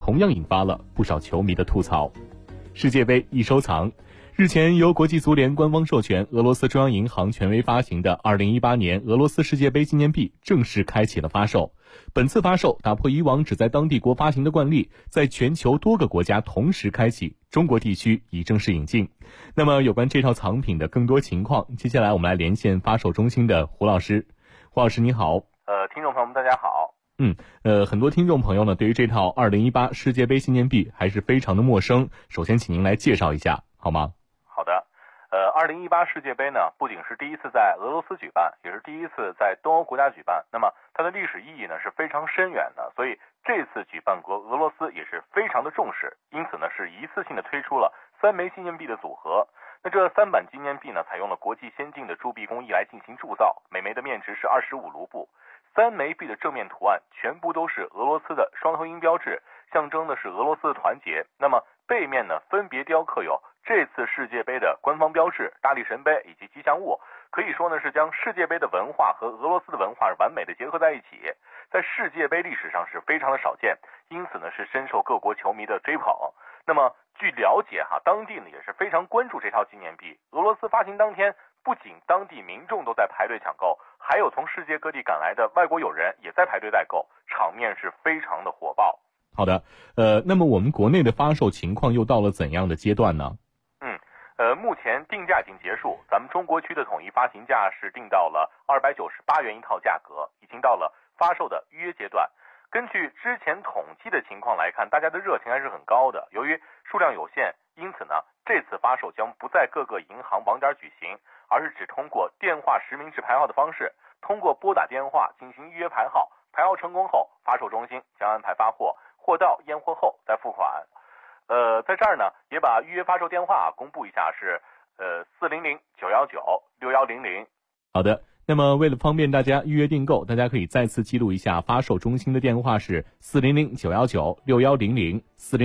同样引发了不少球迷的吐槽。世界杯易收藏。日前，由国际足联官方授权，俄罗斯中央银行权威发行的2018年俄罗斯世界杯纪念币正式开启了发售。本次发售打破以往只在当地国发行的惯例，在全球多个国家同时开启，中国地区已正式引进。那么有关这套藏品的更多情况，接下来我们来连线发售中心的胡老师。胡老师你好。 听众朋友们大家好。 很多听众朋友呢对于这套2018世界杯纪念币还是非常的陌生，首先请您来介绍一下好吗？ 好的。2018世界杯呢，不仅是第一次在俄罗斯举办，也是第一次在东欧国家举办。那么它的历史意义呢是非常深远的，所以这次举办国俄罗斯也是非常的重视，因此呢是一次性的推出了3枚纪念币的组合。那这3版纪念币呢，采用了国际先进的铸币工艺来进行铸造，每枚的面值是25卢布。3枚币的正面图案全部都是俄罗斯的双头鹰标志，象征的是俄罗斯的团结。那么背面呢，分别雕刻有这次世界杯的官方标志、大力神杯以及吉祥物，可以说呢是将世界杯的文化和俄罗斯的文化完美的结合在一起，在世界杯历史上是非常的少见，因此呢是深受各国球迷的追捧。那么据了解当地呢也是非常关注这套纪念币。俄罗斯发行当天，不仅当地民众都在排队抢购，还有从世界各地赶来的外国友人也在排队代购，场面是非常的火爆。 好的，那么我们国内的发售情况又到了怎样的阶段呢？ 目前定价已经结束，咱们中国区的统一发行价是定到了298元一套价格，已经到了发售的预约阶段。根据之前统计的情况来看，大家的热情还是很高的。由于数量有限，因此呢，这次发售将不在各个银行网点举行，而是只通过电话实名制排号的方式，通过拨打电话进行预约排号，排号成功后，发售中心将安排发货，货到验货后再付款。在这儿呢，也把预约发售电话公布一下，是400-919-6100。 好的，那么为了方便大家预约订购，大家可以再次记录一下发售中心的电话是400-919-6100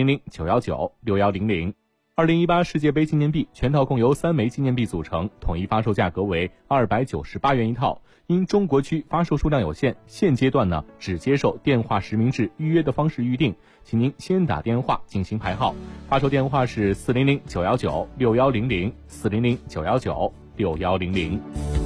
400-919-6100。2018世界杯纪念币全套共由3枚纪念币组成，统一发售价格为298元一套。因中国区发售数量有限，现阶段呢只接受电话实名制预约的方式预定，请您先打电话进行排号。发售电话是400-919-6100 400-919-6100。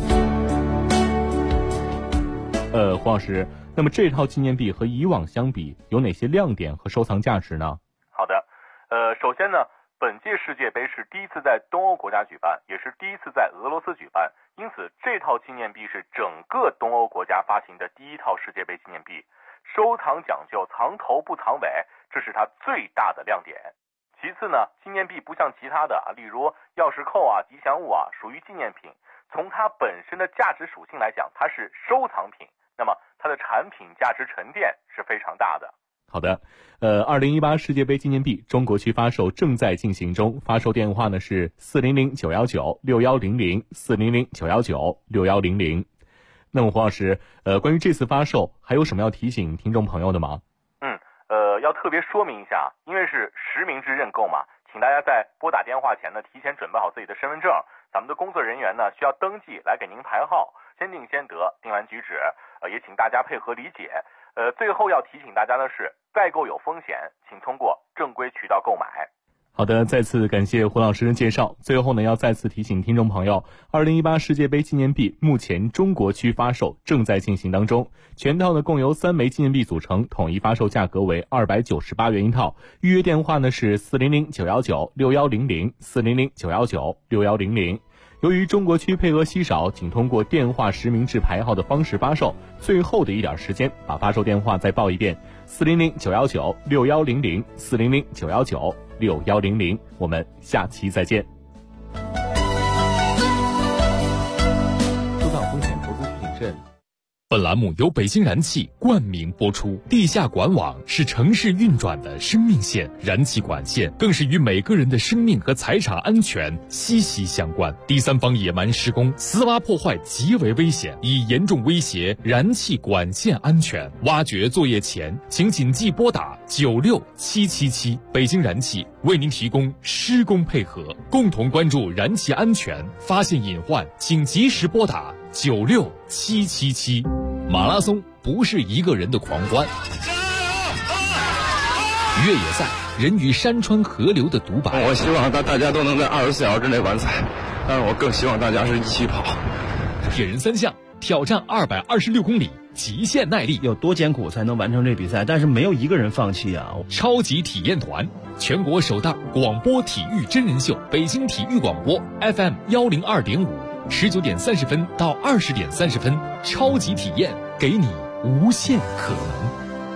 胡老师，那么这套纪念币和以往相比有哪些亮点和收藏价值呢？ 好的，首先呢，本届世界杯是第一次在东欧国家举办，也是第一次在俄罗斯举办，因此这套纪念币是整个东欧国家发行的第一套世界杯纪念币。收藏讲究藏头不藏尾，这是它最大的亮点。其次呢，纪念币不像其他的例如钥匙扣吉祥物属于纪念品，从它本身的价值属性来讲，它是收藏品，那么它的产品价值沉淀是非常大的。 好的，2018世界杯纪念币中国区发售正在进行中，发售电话呢是400-919-6100 400-919-6100。那么胡老师，关于这次发售还有什么要提醒听众朋友的吗？ 要特别说明一下，因为是实名制认购嘛，请大家在拨打电话前呢，提前准备好自己的身份证，咱们的工作人员呢需要登记来给您排号，先定先得，定完举止，也请大家配合理解。最后要提醒大家的是，代购有风险，请通过正规渠道购买。 好的，再次感谢胡老师的介绍。最后呢，要再次提醒听众朋友，2018世界杯纪念币目前中国区发售正在进行当中，全套呢共由3枚纪念币组成，统一发售价格为298元一套。预约电话呢是400-919-6100 400-919-6100。由于中国区配额稀少，仅通过电话实名制排号的方式发售，最后的一点时间，把发售电话再报一遍：400-919-6100 400-919-6100。我们下期再见。收到风险投资提醒证。 本栏目由北京燃气冠名播出。地下管网是城市运转的生命线，燃气管线更是与每个人的生命和财产安全息息相关。第三方野蛮施工、私挖破坏极为危险，已严重威胁燃气管线安全。挖掘作业前，请谨记拨打96777。北京燃气为您提供施工配合，共同关注燃气安全，发现隐患请及时拨打96777。马拉松不是一个人的狂欢， 越野赛，人与山川河流的独白。 我希望大家都能在24小时之内完赛，但是我更希望大家是一起跑。 铁人三项挑战226公里，极限耐力， 有多艰苦才能完成这比赛？但是没有一个人放弃啊！ 超级体验团，全国首档广播体育真人秀，北京体育广播 FM 102.5，19点30分到20点30分，超级体验，给你无限可能。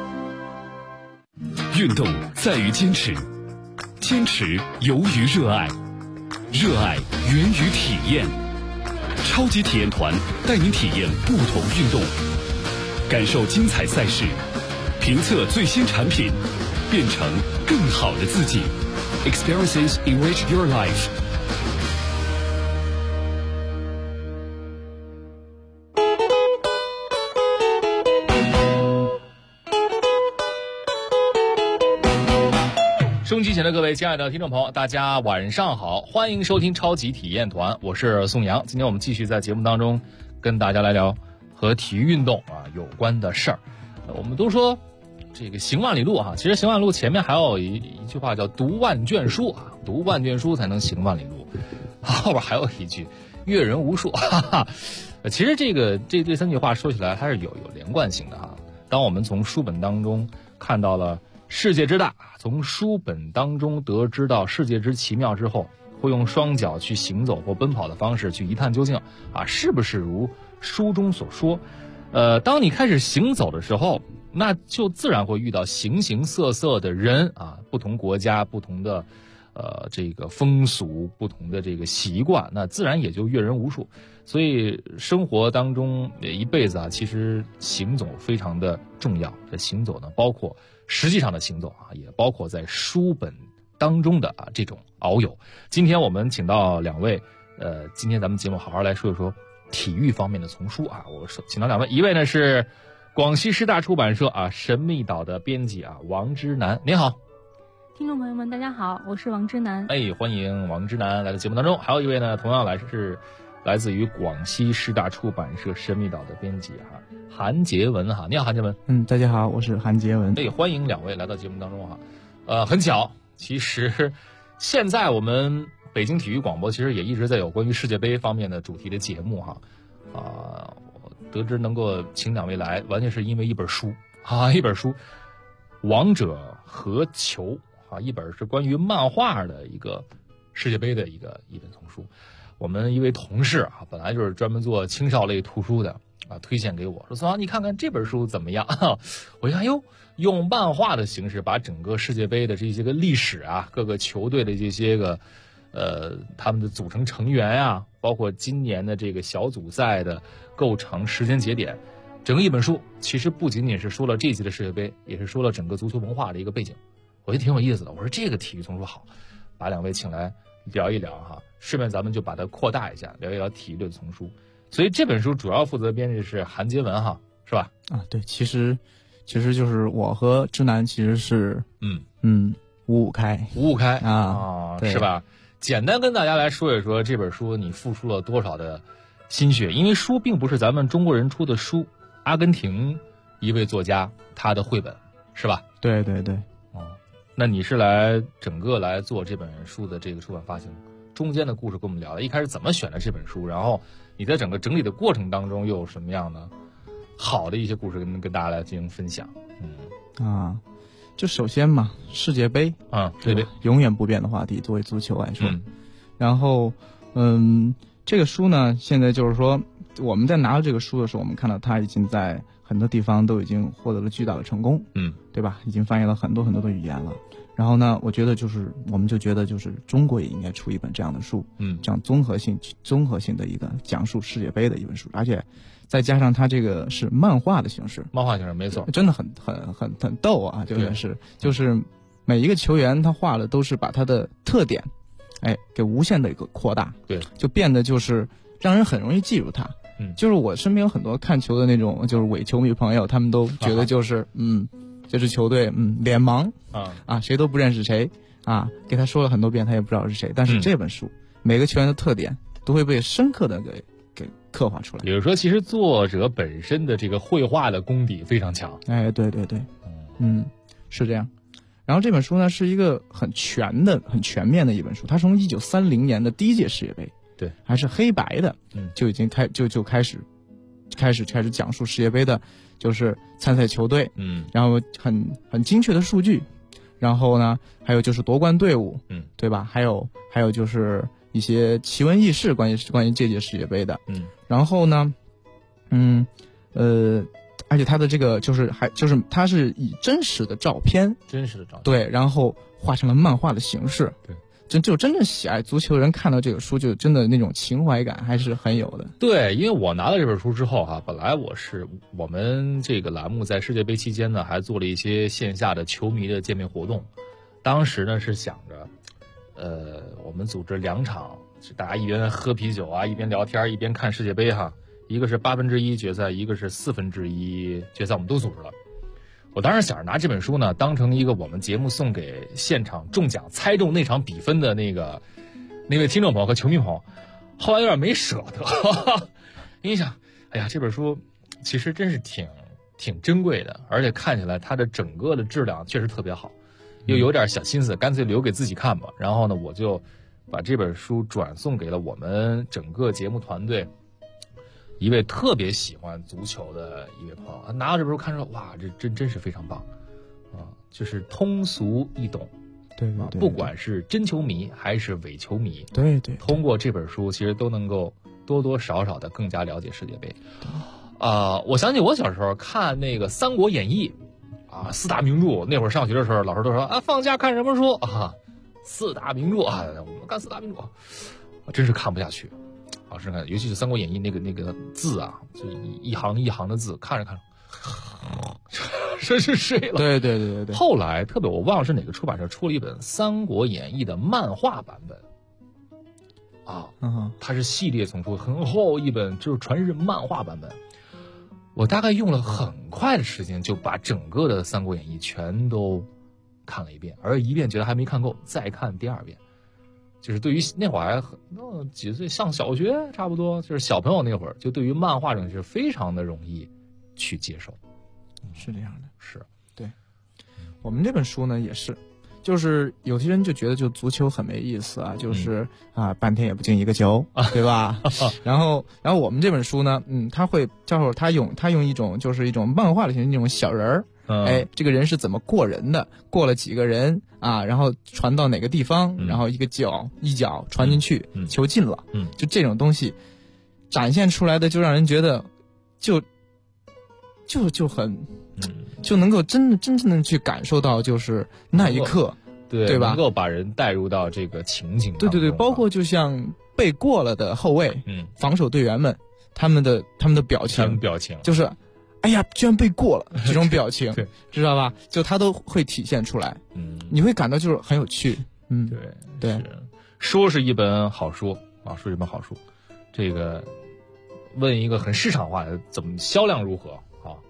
运动在于坚持，坚持由于热爱，热爱源于体验。超级体验团带您体验不同运动，感受精彩赛事，评测最新产品，变成更好的自己。Experiences enrich your life。收音机前的各位亲爱的听众朋友，大家晚上好，欢迎收听超级体验团，我是宋阳。今天我们继续在节目当中跟大家来聊和体育运动有关的事儿。我们都说这个行万里路其实行万里路前面还有一句话叫读万卷书读万卷书才能行万里路，后边还有一句阅人无数其实这三句话说起来还是有连贯性的当我们从书本当中看到了世界之大，从书本当中得知到世界之奇妙之后，会用双脚去行走或奔跑的方式去一探究竟是不是如书中所说。当你开始行走的时候，那就自然会遇到形形色色的人不同国家、不同的这个风俗、不同的这个习惯，那自然也就阅人无数。所以生活当中一辈子其实行走非常的重要。这行走呢，包括实际上的行走也包括在书本当中的这种遨游。今天我们请到两位，今天咱们节目好好来说一说体育方面的丛书我请到两位，一位呢是广西师大出版社神秘岛的编辑王之南，您好。 听众朋友们大家好，我是王之南。 欢迎王之南来到节目当中。还有一位呢，同样是来自于广西师大出版社神秘岛的编辑韩杰文你好，韩杰文。 大家好，我是韩杰文。 欢迎两位来到节目当中很巧，其实现在我们北京体育广播其实也一直在有关于世界杯方面的主题的节目得知能够请两位来，完全是因为一本书一本书《王者和球》一本是关于漫画的一个世界杯的一本丛书。我们一位同事本来就是专门做青少类图书的推荐给我说，宋阳你看看这本书怎么样我一看用漫画的形式把整个世界杯的这些个历史各个球队的这些个他们的组成成员包括今年的这个小组赛的构成时间节点，整个一本书其实不仅仅是说了这一届的世界杯，也是说了整个足球文化的一个背景，我觉得挺有意思的。我说这个体育丛书好，把两位请来聊一聊顺便咱们就把它扩大一下，聊一聊体育的丛书。所以这本书主要负责编辑是韩杰文是吧？ 对，其实就是我和之南其实是五五开是吧？简单跟大家来说一说这本书你付出了多少的心血，因为书并不是咱们中国人出的书，阿根廷一位作家他的绘本是吧？ 对那你是来整个来做这本书的这个出版发行，中间的故事跟我们聊了，一开始怎么选的这本书，然后你在整个整理的过程当中又有什么样的好的一些故事跟大家来进行分享。 就首先嘛，世界杯对， 永远不变的话题，作为足球来说。然后这个书呢，现在就是说我们在拿到这个书的时候，我们看到它已经在很多地方都已经获得了巨大的成功，对吧？已经翻译了很多很多的语言了。然后呢，我觉得我们就觉得中国也应该出一本这样的书，这样综合性的一个讲述世界杯的一本书，而且再加上它这个是漫画的形式， 没错， 真的很逗真的是，就是每一个球员他画的都是把他的特点，给无限的一个扩大， 对， 就变得就是让人很容易记住他。就是我身边有很多看球的那种就是伪球迷朋友，他们都觉得这支球队脸盲谁都不认识谁给他说了很多遍他也不知道是谁，但是这本书每个球员的特点都会被深刻的给刻画出来。 比如说其实作者本身的这个绘画的功底非常强。 对，是这样。 然后这本书呢是一个很全面的一本书，它从1930年的第一届世界杯， 对， 还是黑白的，就已经开始讲述世界杯的，就是参赛球队，然后很精确的数据，然后呢还有就是夺冠队伍，对吧？还有就是一些奇闻异事关于这届世界杯的，然后呢，而且它的这个它是以真实的照片，对，然后画成了漫画的形式， 对。 真正喜爱足球的人看到这个书，就真的那种情怀感还是很有的。 对，因为我拿到这本书之后本来我们这个栏目在世界杯期间呢，还做了一些线下的球迷的见面活动。当时呢是想着，我们组织2场，大家一边喝啤酒一边聊天，一边看世界杯一个是1/8决赛，一个是1/4决赛，我们都组织了。我当时想着拿这本书呢，当成一个我们节目送给现场中奖猜中那场比分的那位听众朋友和球迷朋友，后来有点没舍得，因为想，哎呀，这本书其实真是挺珍贵的，而且看起来它的整个的质量确实特别好，又有点小心思，干脆留给自己看吧。然后呢，我就把这本书转送给了我们整个节目团队一位特别喜欢足球的一位朋友，他拿到这本书看说，哇，这真是非常棒就是通俗易懂， 对， 不管是真球迷还是伪球迷， 对， 通过这本书其实都能够多多少少的更加了解世界杯。我想起我小时候看那个《三国演义》4大名著，那会儿上学的时候，老师都说放假看什么书4大名著我们看4大名著，我真是看不下去。老师看，尤其是《三国演义》那个字就一行一行的字，看着真是睡了。 对。 后来特别我忘了是哪个出版社出了一本《三国演义》的漫画版本它是系列丛书，很厚一本，就是全是漫画版本。我大概用了很快的时间就把整个的《三国演义》全都看了一遍，而一遍觉得还没看够，再看第2遍。就是对于那会儿几岁上小学差不多，就是小朋友那会儿，就对于漫画这种是非常的容易去接受。 是这样的， 是对。我们这本书呢也是，就是有些人就觉得就足球很没意思就是半天也不进一个球，对吧？然后我们这本书呢，他用一种就是一种漫画的形式，那种小人儿。这个人是怎么过人的？过了几个人然后传到哪个地方，然后一脚传进去，球进了，就这种东西展现出来的，就让人觉得就很就能够真正的去感受到，就是那一刻，对吧？ 能够把人带入到这个情景当中。 对，包括就像被过了的后卫，防守队员们，他们的表情，就是哎呀，居然被过了，这种表情，知道吧？就他都会体现出来，你会感到就是很有趣，对。 说是一本好书说一本好书，这个问一个很市场化的，怎么销量如何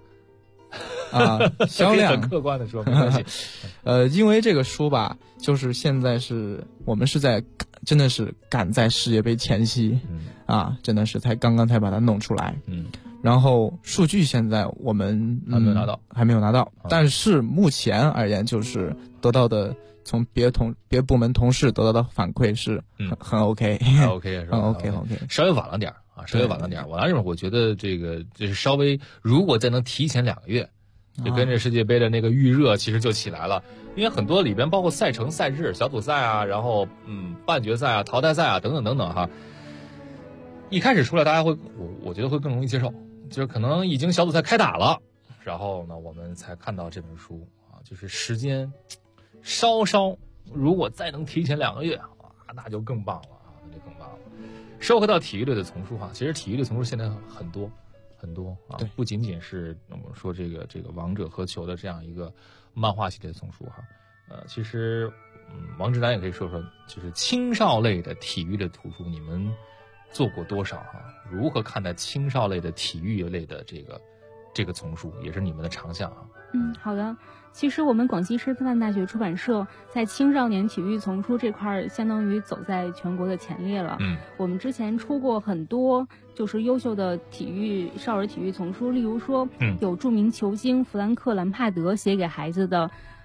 销量很客观的说没关系。 因为这个书吧，就是现在我们是真的是赶在世界杯前夕，真的是刚刚才把它弄出来，然后数据现在我们还没有拿到，但是目前而言，就是得到的从别部门同事得到的反馈是很 OK， 很 OK 是吧？ 很 OK， 稍微晚了点稍微晚了点。我拿这本，我觉得这个就是稍微，如果再能提前2个月，就跟这世界杯的那个预热其实就起来了，因为很多里边包括赛程、赛制、小组赛然后半决赛淘汰赛等等等等一开始出来大家会，我觉得会更容易接受。就是可能已经小组赛开打了，然后呢，我们才看到这本书就是时间稍如果再能提前2个月那就更棒了说回到体育类的丛书其实体育类丛书现在很多对， 不仅仅是我们说这个王者和球的这样一个漫画系列的丛书其实王志南也可以说说，就是青少类的体育的图书，你们做过多少如何看待青少类的体育类的这个丛书，也是你们的长项好的。其实我们广西师范大学出版社在青少年体育丛书这块相当于走在全国的前列了。我们之前出过很多就是优秀的少儿体育丛书，例如说有著名球星弗兰克·兰帕德写给孩子的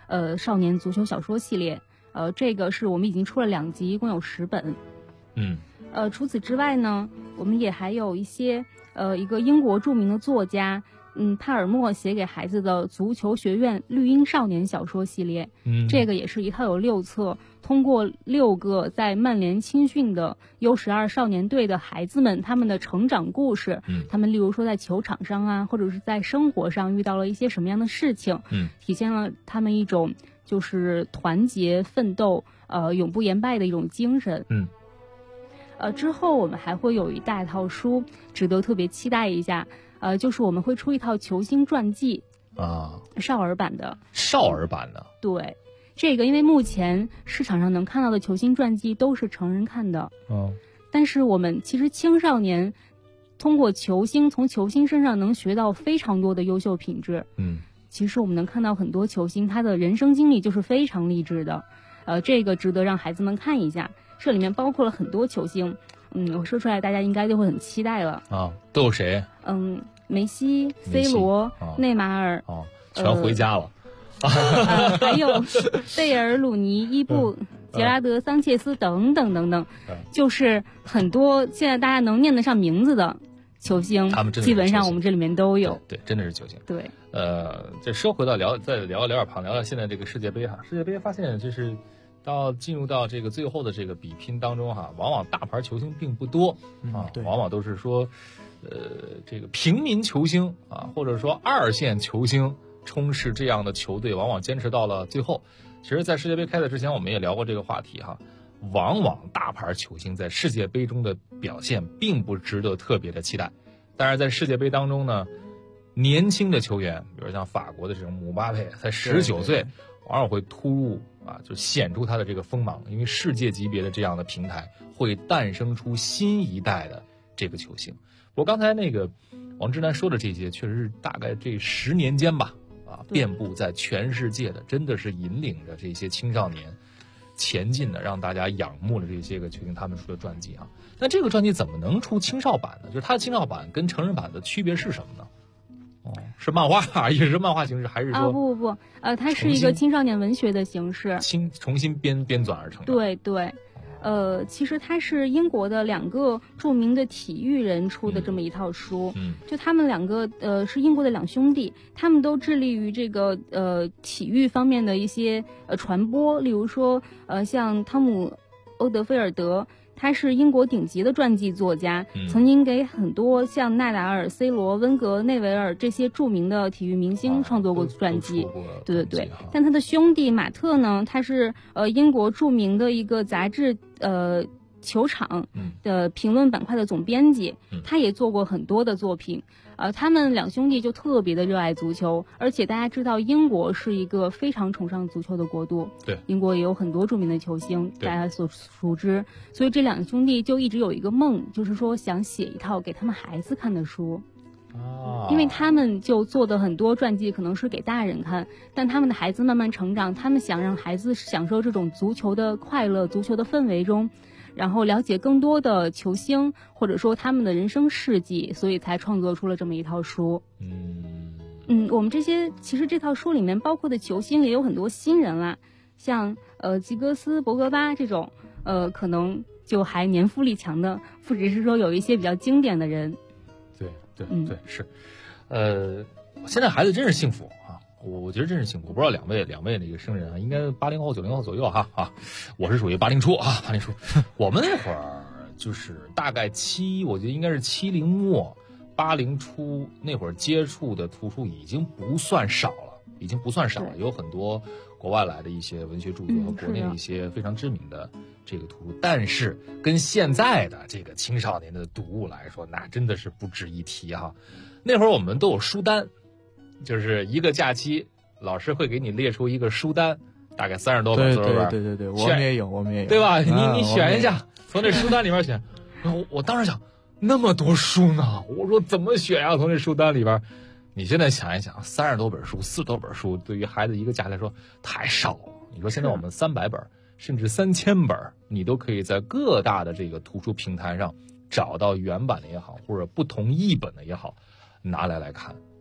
少年足球小说系列，这个是我们已经出了2集，一共有10本。除此之外呢，我们也还有一些一个英国著名的作家帕尔默写给孩子的足球学院绿茵少年小说系列，这个也是一套有6册，通过6个在曼联青训的 U12 少年队的孩子们他们的成长故事，他们例如说在球场上啊，或者是在生活上遇到了一些什么样的事情，体现了他们一种就是团结奋斗永不言败的一种精神。之后我们还会有一大套书值得特别期待一下，就是我们会出一套球星传记少儿版的。对，这个因为目前市场上能看到的球星传记都是成人看的，但是我们其实青少年通过球星，从球星身上能学到非常多的优秀品质。其实我们能看到很多球星他的人生经历就是非常励志的，这个值得让孩子们看一下。这里面包括了很多球星，我说出来大家应该就会很期待了都有谁？ 梅西、C 罗、内马尔， 全回家了。 还有贝尔、鲁尼、伊布、杰拉德、桑切斯等等等等，就是很多现在大家能念得上名字的球星， 他们真的基本上我们这里面都有。 对，真的是球星。 对， 这说回到再聊点旁，聊聊现在这个世界杯哈。世界杯发现就是进入到这个最后的这个比拼当中哈，往往大牌球星并不多往往都是说，这个平民球星或者说2线球星充斥这样的球队，往往坚持到了最后。其实，在世界杯开赛之前，我们也聊过这个话题哈。往往大牌球星在世界杯中的表现并不值得特别的期待，但是在世界杯当中呢，年轻的球员，比如像法国的这种姆巴佩，才19岁，往往会突入就显出他的这个锋芒，因为世界级别的这样的平台会诞生出新一代的这个球星。我刚才那个王之南说的这些，确实是大概这10年间吧，遍布在全世界的，真的是引领着这些青少年前进的，让大家仰慕的这些个球星他们出的传记那这个传记怎么能出青少版呢？就是它的青少版跟成人版的区别是什么呢？是漫画，也是漫画形式，还是说不，它是一个青少年文学的形式， 重新编纂而成的。 对，其实它是英国的2个著名的体育人出的这么一套书，就他们2个是英国的2兄弟，他们都致力于这个体育方面的一些传播，例如说像汤姆·欧德菲尔德。他是英国顶级的传记作家，曾经给很多像纳达尔、C 罗、温格、内维尔这些著名的体育明星创作过传记。对。但他的兄弟马特呢，他是英国著名的一个杂志球场的评论板块的总编辑，他也做过很多的作品。他们2兄弟就特别的热爱足球，而且大家知道英国是一个非常崇尚足球的国度， 对， 英国也有很多著名的球星，大家所熟知，所以这2兄弟就一直有一个梦，就是说想写一套给他们孩子看的书。因为他们就做的很多传记可能是给大人看，但他们的孩子慢慢成长，他们想让孩子享受这种足球的快乐，足球的氛围中，然后了解更多的球星或者说他们的人生事迹，所以才创作出了这么一套书。我们其实这套书里面包括的球星也有很多新人啦，像吉格斯、博格巴这种可能就还年富力强的，不只是说有一些比较经典的人。 对，是，现在孩子真是幸福我觉得真是幸福。我不知道两位那个生人应该80后、90后左右我是属于80初80初。我们那会儿就是大概我觉得应该是70末、80初那会儿接触的图书已经不算少了，有很多国外来的一些文学著作和国内一些非常知名的这个图书，但是跟现在的这个青少年的读物来说，那真的是不值一提那会儿我们都有书单，就是一个假期老师会给你列出一个书单，大概30多本作文。 对，我们也有， 对吧？你选一下，从这书单里面选。我当时想，那么多书呢，我说怎么选呀？从这书单里边，你现在想一想，30多本书、40多本书，对于孩子一个家来说太少了。你说现在我们300本甚至3000本，你都可以在各大的这个图书平台上找到原版的也好，或者不同译本的也好，拿来看。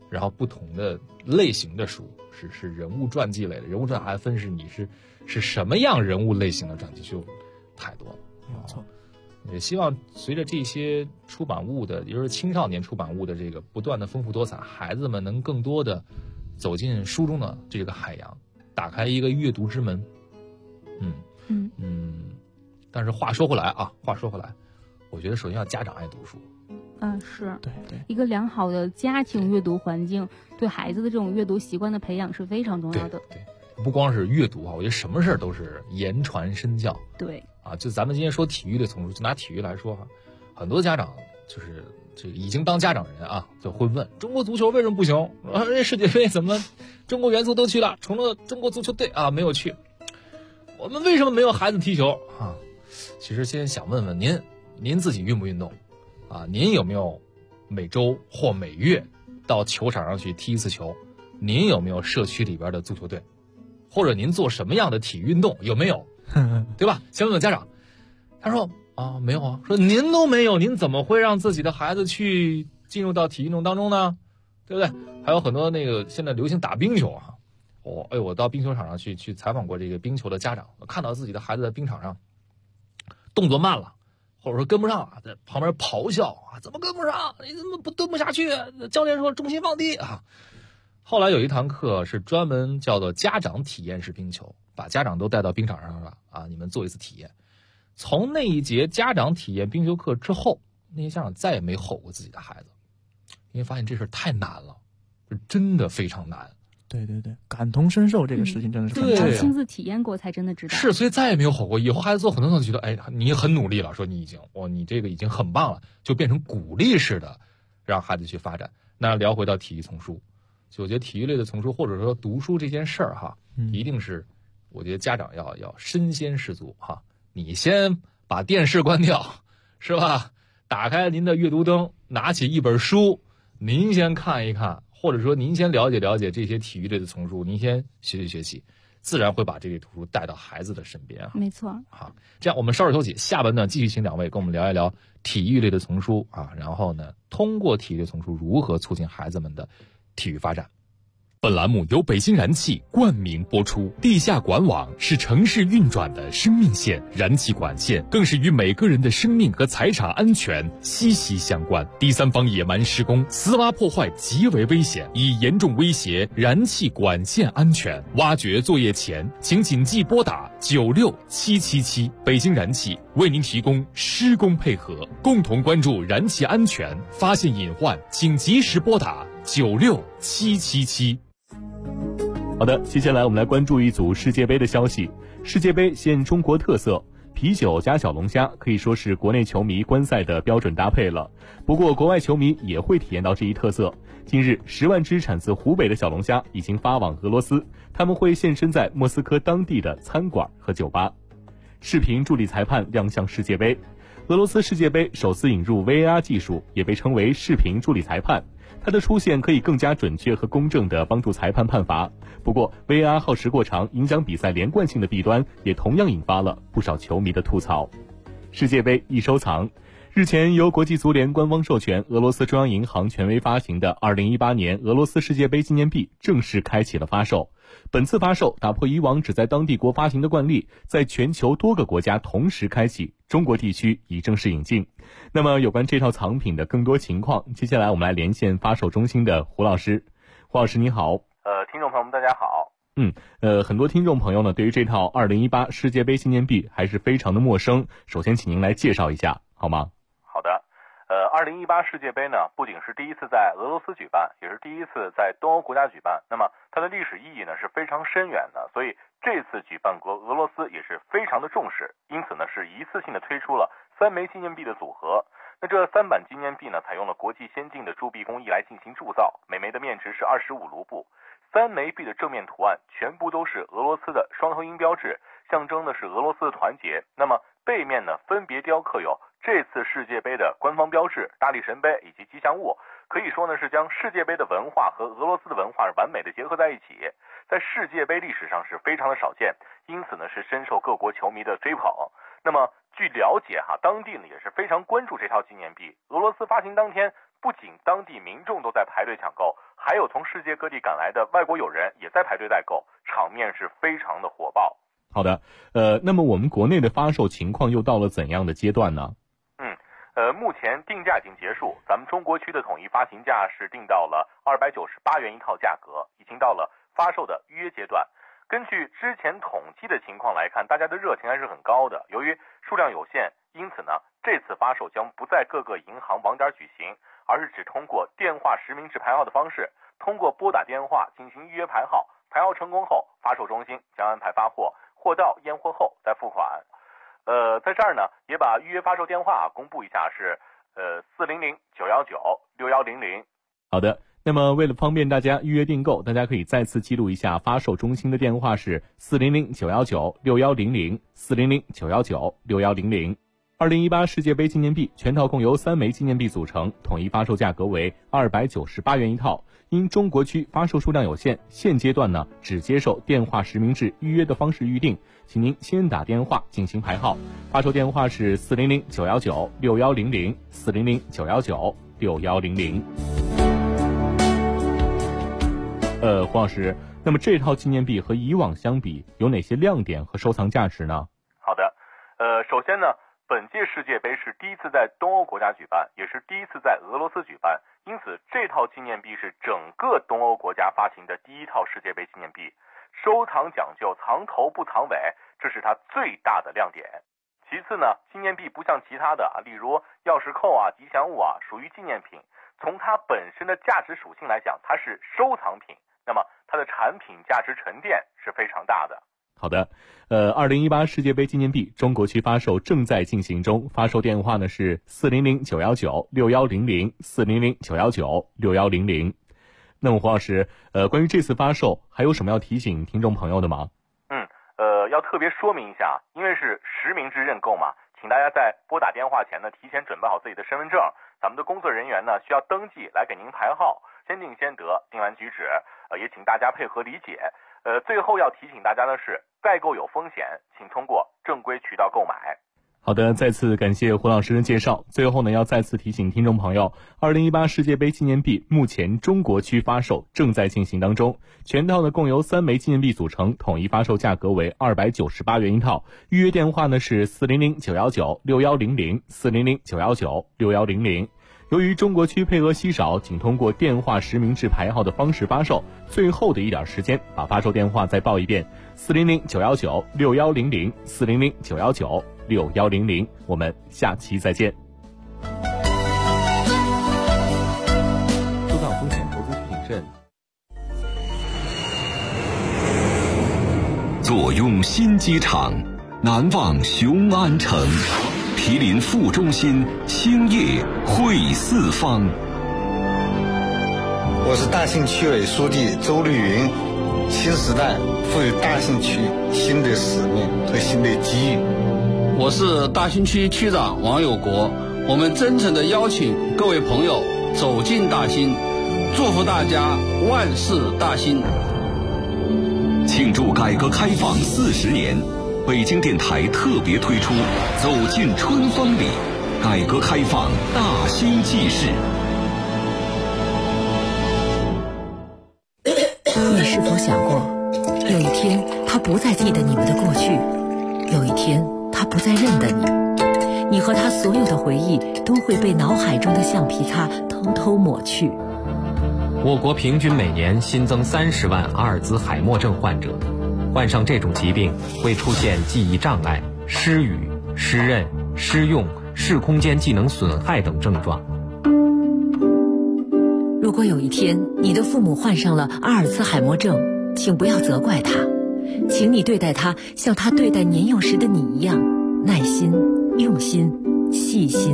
然后不同的类型的书，是人物传记类的，人物传还分你是什么样人物类型的传记，就太多了。 没错。 也希望随着这些出版物的，也就是青少年出版物的这个不断的丰富多彩，孩子们能更多的走进书中的这个海洋，打开一个阅读之门。但是话说回来，我觉得首先要家长爱读书。 是对一个良好的家庭阅读环境，对孩子的这种阅读习惯的培养是非常重要的。 对，不光是阅读我觉得什么事儿都是言传身教。 对就咱们今天说体育类丛书，就拿体育来说很多家长就是这个已经当家长人就会问中国足球为什么不行？世界杯怎么中国元素都去了，除了中国足球队没有去？我们为什么没有孩子踢球其实先想问问您自己运不运动您有没有每周或每月到球场上去踢一次球？您有没有社区里边的足球队？或者您做什么样的体育运动？有没有？对吧？先问问家长。他说没有说您都没有，您怎么会让自己的孩子去进入到体育运动当中呢？对不对？还有很多现在流行打冰球我到冰球场上去采访过这个冰球的家长，看到自己的孩子在冰场上动作慢了，或者说跟不上在旁边咆哮怎么跟不上？你怎么不蹲不下去？教练说重心放低后来有一堂课是专门叫做家长体验式冰球，把家长都带到冰场上了你们做一次体验。从那一节家长体验冰球课之后，那些家长再也没吼过自己的孩子，因为发现这事太难了，真的非常难。 对，感同身受这个事情真的是要亲自体验过才真的知道。 是，所以再也没有吼过。以后孩子做很多东西觉得你很努力了，说你这个已经很棒了，就变成鼓励式的让孩子去发展。那聊回到体育丛书，就我觉得体育类的丛书或者说读书这件事儿一定是我觉得家长要身先士卒你先把电视关掉，是吧？打开您的阅读灯，拿起一本书，您先看一看，或者说您先了解了解这些体育类的丛书，您先学习，自然会把这类图书带到孩子的身边没错。 好，这样我们稍事休息，下半段继续请两位跟我们聊一聊体育类的丛书然后呢，通过体育类丛书如何促进孩子们的体育发展。 本栏目由北京燃气冠名播出。地下管网是城市运转的生命线，燃气管线更是与每个人的生命和财产安全息息相关。第三方野蛮施工、私挖破坏极为危险，已严重威胁燃气管线安全。挖掘作业前，请谨记拨打96777。北京燃气为您提供施工配合，共同关注燃气安全，发现隐患请及时拨打96777。 好的，接下来我们来关注一组世界杯的消息。世界杯现中国特色，啤酒加小龙虾可以说是国内球迷观赛的标准搭配了。不过国外球迷也会体验到这一特色。近日10万只产自湖北的小龙虾已经发往俄罗斯，他们会现身在莫斯科当地的餐馆和酒吧。视频助理裁判亮相世界杯。俄罗斯世界杯首次引入 VAR 技术，也被称为视频助理裁判。它的出现可以更加准确和公正地帮助裁判判罚。不过 VAR 耗时过长，影响比赛连贯性的弊端也同样引发了不少球迷的吐槽。世界杯易收藏。日前由国际足联官方授权，俄罗斯中央银行权威发行的2018年俄罗斯世界杯纪念币正式开启了发售。本次发售打破以往只在当地国发行的惯例，在全球多个国家同时开启，中国地区已正式引进。那么有关这套藏品的更多情况，接下来我们来连线发售中心的胡老师。胡老师你好。 听众朋友们大家好。 很多听众朋友呢对于这套2018世界杯纪念币还是非常的陌生，首先请您来介绍一下好吗？ 好的。2018世界杯呢，不仅是第一次在俄罗斯举办，也是第一次在东欧国家举办。那么它的历史意义呢是非常深远的，所以这次举办国俄罗斯也是非常的重视，因此呢是一次性的推出了3枚纪念币的组合。那这3版纪念币呢，采用了国际先进的铸币工艺来进行铸造，每枚的面值是25卢布。3枚币的正面图案全部都是俄罗斯的双头鹰标志，象征的是俄罗斯的团结。那么背面呢，分别雕刻有这次世界杯的官方标志、大力神杯以及吉祥物，可以说呢是将世界杯的文化和俄罗斯的文化完美的结合在一起，在世界杯历史上是非常的少见，因此呢是深受各国球迷的追捧。那么据了解当地呢也是非常关注这套纪念币。俄罗斯发行当天，不不仅当地民众都在排队抢购，还有从世界各地赶来的外国友人也在排队代购，场面是非常的火爆。 好的，那么我们国内的发售情况又到了怎样的阶段呢？ 目前定价已经结束，咱们中国区的统一发行价是定到了298元一套价格，已经到了发售的预约阶段。根据之前统计的情况来看，大家的热情还是很高的。由于数量有限，因此呢，这次发售将不在各个银行网点举行，而是只通过电话实名制排号的方式，通过拨打电话进行预约排号，排号成功后，发售中心将安排发货，货到验货后再付款。在这儿呢，也把预约发售电话公布一下，是400-919-6100。 好的，那么为了方便大家预约订购，大家可以再次记录一下发售中心的电话是400-919-6100 400-919-6100。2018世界杯纪念币全套共由3枚纪念币组成，统一发售价格为298元一套。因中国区发售数量有限，现阶段呢只接受电话实名制预约的方式预定，请您先打电话进行排号。发售电话是400-919-6100 400-919-6100。黄老师，那么这套纪念币和以往相比有哪些亮点和收藏价值呢？ 好的，首先呢，本届世界杯是第一次在东欧国家举办，也是第一次在俄罗斯举办，因此这套纪念币是整个东欧国家发行的第一套世界杯纪念币。收藏讲究藏头不藏尾，这是它最大的亮点。其次呢，纪念币不像其他的例如钥匙扣啊、吉祥物啊，属于纪念品。从它本身的价值属性来讲，它是收藏品，那么它的产品价值沉淀是非常大的。 好的，2018世界杯纪念币中国区发售正在进行中，发售电话呢是400-919-6100 400-919-6100。那么黄老师，关于这次发售还有什么要提醒听众朋友的吗？ 要特别说明一下，因为是实名制认购嘛，请大家在拨打电话前呢，提前准备好自己的身份证，咱们的工作人员呢需要登记来给您排号，先定先得，定完举止，也请大家配合理解。最后要提醒大家的是，代购有风险，请通过正规渠道购买。 好的，再次感谢胡老师的介绍。最后呢，要再次提醒听众朋友，2018世界杯纪念币目前中国区发售正在进行当中，全套呢共由3枚纪念币组成，统一发售价格为298元一套。预约电话呢是400-919-6100 400-919-6100。由于中国区配额稀少，仅通过电话实名制排号的方式发售，最后的一点时间，把发售电话再报一遍：400-919-6100 400-919-6100。我们下期再见。出港风险投资需谨慎。 坐拥新机场，难忘雄安城。毗邻副中心，兴业汇四方。 我是大兴区委书记周绿云。新时代赋予大兴区新的使命和新的机遇。 我是大兴区区长王有国。我们真诚地邀请各位朋友走进大兴，祝福大家万事大兴。 庆祝改革开放40年。北京电台特别推出《走进春风里》，改革开放大兴纪事。 你是否想过，有一天他不再记得你们的过去，有一天他不再认得你，你和他所有的回忆都会被脑海中的橡皮擦偷偷抹去。 我国平均每年新增30万阿尔兹海默症患者。患上这种疾病会出现记忆障碍、失语、失认、失用、视空间技能损害等症状。 如果有一天你的父母患上了阿尔茨海默症，请不要责怪他，请你对待他像他对待年幼时的你一样，耐心、用心、细心。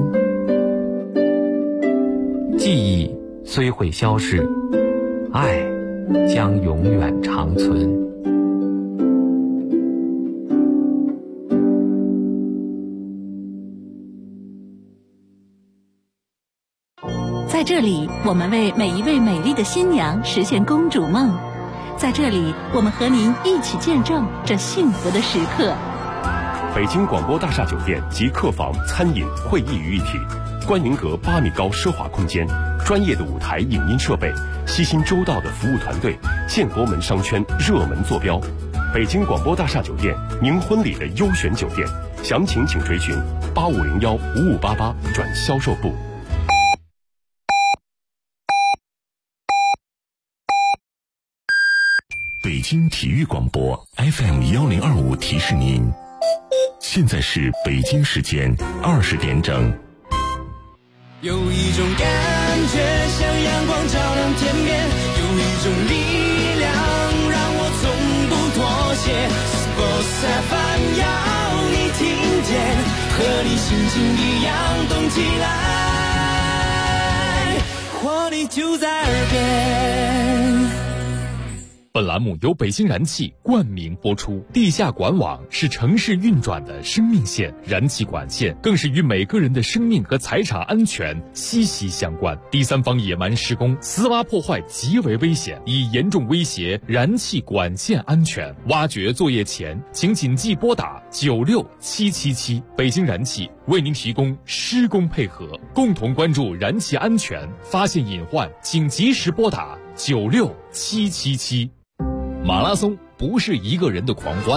记忆虽会消逝，爱将永远长存。 在这里，我们为每一位美丽的新娘实现公主梦。在这里，我们和您一起见证这幸福的时刻。 北京广播大厦酒店集客房、餐饮、会议于一体，观云阁8米高奢华空间， 专业的舞台影音设备，悉心周到的服务团队，建国门商圈热门坐标，北京广播大厦酒店，您婚礼的优选酒店。详情请垂询8501-5588转销售部。 北京体育广播 FM1025提示您，现在是北京时间20点整。 有一种感觉像阳光照亮天边，有一种力量让我从不妥协。Sports FM 要你听见，和你心情一样动起来，活力就在耳边。 本栏目由北京燃气冠名播出。地下管网是城市运转的生命线，燃气管线更是与每个人的生命和财产安全息息相关。第三方野蛮施工、私挖破坏极为危险，已严重威胁燃气管线安全。挖掘作业前，请谨记拨打96777。北京燃气为您提供施工配合，共同关注燃气安全，发现隐患请及时拨打96777。马拉松不是一个人的狂欢，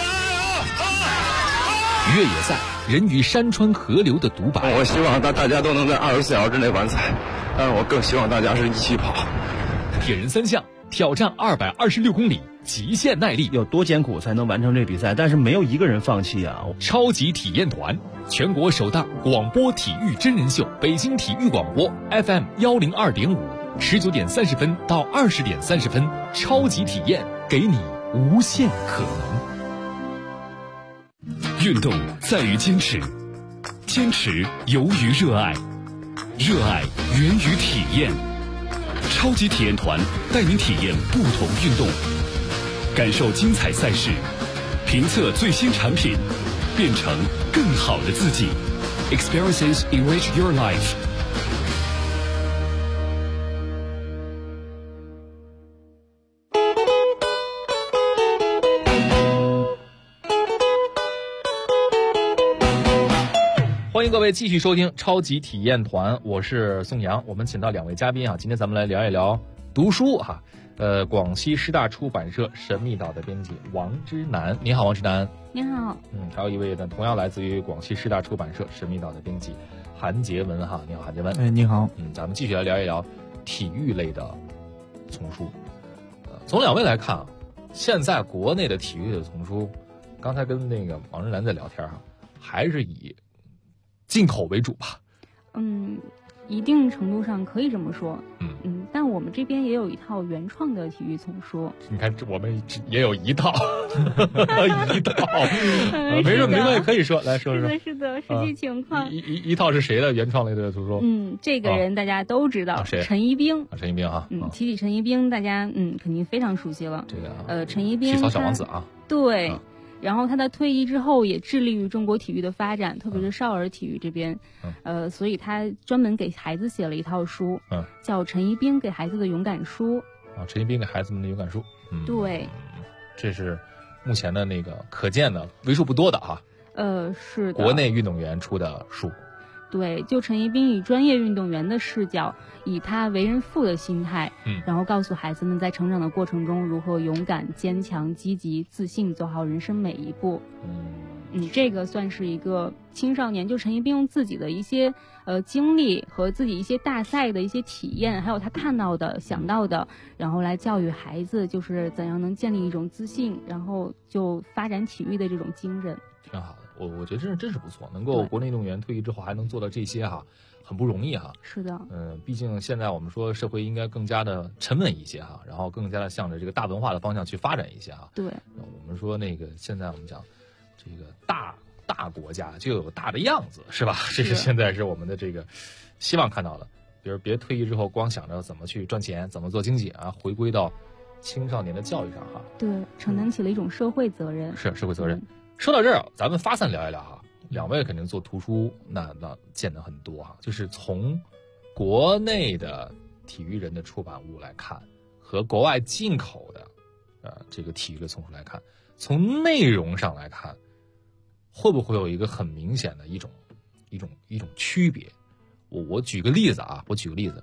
越野赛人与山川河流的独白。 我希望大家都能在24小时之内完赛，但是我更希望大家是一起跑。 铁人三项挑战226公里，极限耐力， 有多艰苦才能完成这比赛？但是没有一个人放弃啊！ 超级体验团，全国首档广播体育真人秀，北京体育广播 FM102.5，19点30分到20点30分，超级体验，给你无限可能。 运动在于坚持，坚持由于热爱，热爱源于体验。超级体验团带您体验不同运动，感受精彩赛事，评测最新产品，变成更好的自己。Experiences enrich your life。 欢迎各位继续收听超级体验团，我是宋阳。我们请到2位嘉宾啊，今天咱们来聊一聊读书哈。广西师大出版社《神秘岛》的编辑王之南，你好，王之南。 你好。 还有一位呢，同样来自于广西师大出版社《神秘岛》的编辑韩杰文哈，你好，韩杰文。 哎，你好。 咱们继续来聊一聊体育类的丛书。从2位来看啊，现在国内的体育的丛书，刚才跟那个王之南在聊天哈，还是以进口为主吧。 一定程度上可以这么说。但我们这边也有一套原创的体育丛书。 你看，我们也有一套，一套，没事，可以说，来说说。 是的，实际情况。 一套是谁的原创类的图书？ 这个人大家都知道， 谁？ 陈一冰。 陈一冰啊。 提起陈一冰，大家肯定非常熟悉了。 这个陈一冰， 体操小王子啊。 对。然后他在退役之后也致力于中国体育的发展，特别是少儿体育这边，所以他专门给孩子写了一套书，叫《陈一冰给孩子的勇敢书》。 陈一冰给孩子们的勇敢书。 对， 这是目前的那个可见的为数不多的哈。 是的。 国内运动员出的书。 对，就陈一冰以专业运动员的视角，以他为人父的心态，然后告诉孩子们在成长的过程中如何勇敢、坚强、积极、自信，走好人生每一步。这个算是一个青少年，就陈一冰用自己的一些经历和自己一些大赛的一些体验，还有他看到的、想到的，然后来教育孩子，就是怎样能建立一种自信，然后就发展体育的这种精神。 挺好的。我觉得真是不错，能够国内运动员退役之后还能做到这些哈，很不容易哈。 是的。 毕竟现在我们说社会应该更加的沉稳一些哈，然后更加的向着这个大文化的方向去发展一些哈。 对。 我们说那个现在我们讲这个大国家就有大的样子，是吧？这是现在是我们的这个希望看到的。比如别退役之后光想着怎么去赚钱，怎么做经济啊，回归到青少年的教育上哈。 对，承担起了一种社会责任。 是社会责任。说到这儿，咱们发散聊一聊哈。2位肯定做图书，那见得很多哈。就是从国内的体育人的出版物来看，和国外进口的这个体育的丛书来看，从内容上来看，会不会有一个很明显的一种区别？我举个例子啊，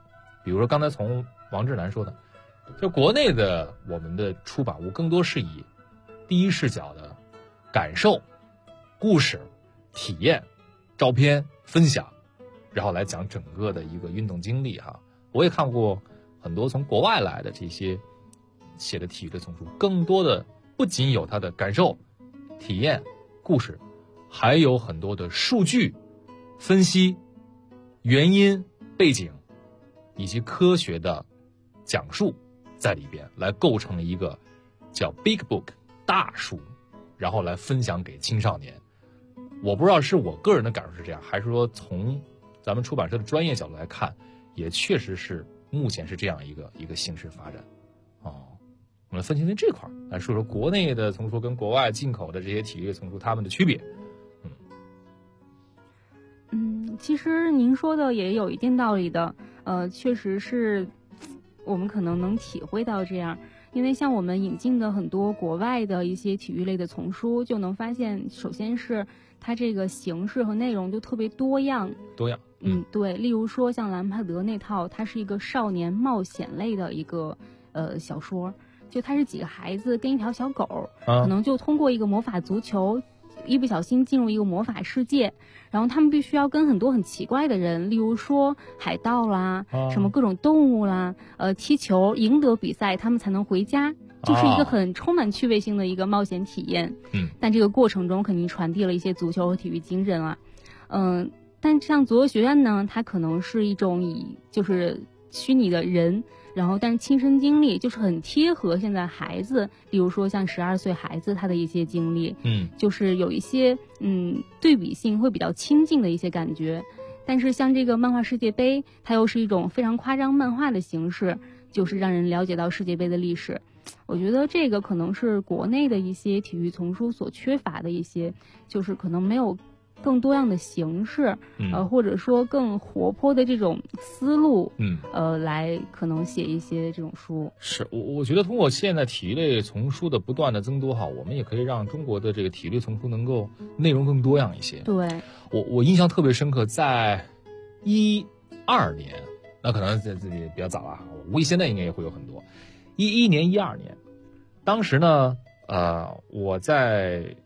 比如说刚才从王志南说的，就国内的我们的出版物更多是以第一视角的感受、故事、体验、照片分享，然后来讲整个的一个运动经历哈。我也看过很多从国外来的这些写的体育类丛书，更多的不仅有他的感受、体验、故事，还有很多的数据分析、原因、背景以及科学的讲述在里边，来构成一个叫 Big Book 大书，然后来分享给青少年。我不知道是我个人的感受是这样，还是说从咱们出版社的专业角度来看，也确实是目前是这样一个形势发展。我们分析这块来说说国内的丛书跟国外进口的这些体育丛书它们的区别。 其实您说的也有一定道理的，确实是我们可能能体会到这样，因为像我们引进的很多国外的一些体育类的丛书，就能发现，首先是它这个形式和内容就特别多样。对，例如说像兰帕德那套，它是一个少年冒险类的一个小说，就它是几个孩子跟一条小狗，可能就通过一个魔法足球，一不小心进入一个魔法世界，然后他们必须要跟很多很奇怪的人，例如说海盗啦，什么各种动物啦，踢球赢得比赛，他们才能回家，就是一个很充满趣味性的一个冒险体验。但这个过程中肯定传递了一些足球和体育精神啊。但像足球学院呢，它可能是一种以就是虚拟的人，然后但是亲身经历，就是很贴合现在孩子，比如说像12岁孩子他的一些经历，就是有一些对比性会比较亲近的一些感觉。但是像这个漫画世界杯，它又是一种非常夸张漫画的形式，就是让人了解到世界杯的历史。我觉得这个可能是国内的一些体育丛书所缺乏的一些，就是可能没有更多样的形式，或者说更活泼的这种思路，来可能写一些这种书。 是，我觉得通过现在体育类丛书的不断的增多哈，我们也可以让中国的这个体育类丛书能够内容更多样一些。 对， 我印象特别深刻，在12年，那可能这里比较早了，我估计现在应该也会有很多。11年、12年，当时呢，我在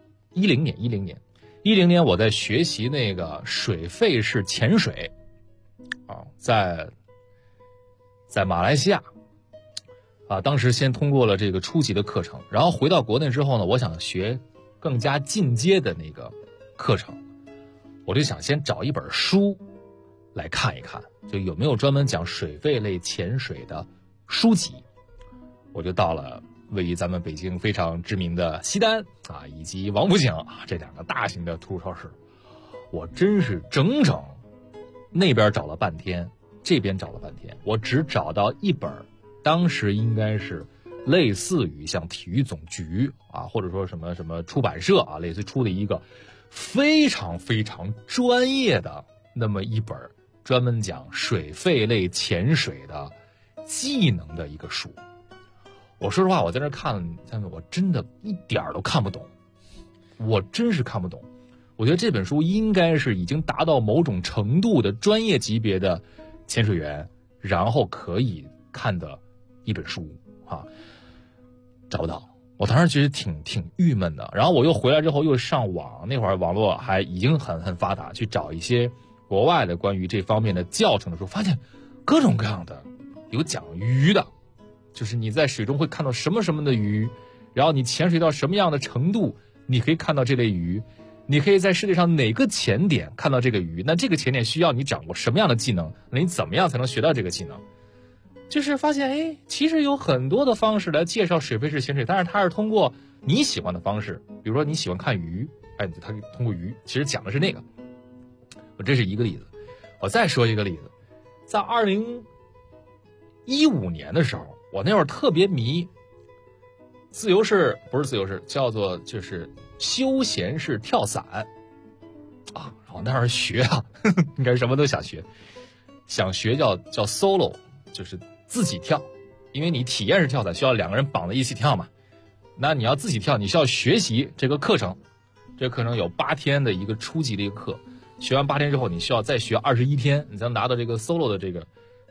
10年我在学习那个水肺式潜水，在马来西亚，当时先通过了这个初级的课程，然后回到国内之后呢，我想学更加进阶的那个课程，我就想先找一本书来看一看，就有没有专门讲水肺类潜水的书籍。我就到了位于咱们北京非常知名的西单以及王府井这两个大型的图书超市，我真是整整那边找了半天，这边找了半天，我只找到一本，当时应该是类似于像体育总局或者说什么什么出版社类似出的一个非常非常专业的那么一本专门讲水肺类潜水的技能的一个书。我说实话，我在那看，我真的一点都看不懂，我真是看不懂。我觉得这本书应该是已经达到某种程度的专业级别的潜水员，然后可以看的一本书找不到。我当时觉得挺郁闷的。然后我又回来之后又上网，那会儿网络还已经很发达，去找一些国外的关于这方面的教程的书，发现各种各样的，有讲鱼的。就是你在水中会看到什么什么的鱼，然后你潜水到什么样的程度，你可以看到这类鱼，你可以在世界上哪个潜点看到这个鱼，那这个潜点需要你掌握什么样的技能，那你怎么样才能学到这个技能？就是发现其实有很多的方式来介绍水肺式潜水，但是它是通过你喜欢的方式，比如说你喜欢看鱼，它通过鱼，其实讲的是那个。这是一个例子。我再说一个例子，在2015年的时候，我那会儿特别迷自由式，不是自由式，叫做就是休闲式跳伞然后那会儿学应该什么都想学，想学叫 solo， 就是自己跳，因为你体验式跳伞需要2个人绑在一起跳嘛，那你要自己跳，你需要学习这个课程，这个课程有8天的一个初级的一个课，学完8天之后，你需要再学21天，你才能拿到这个 solo 的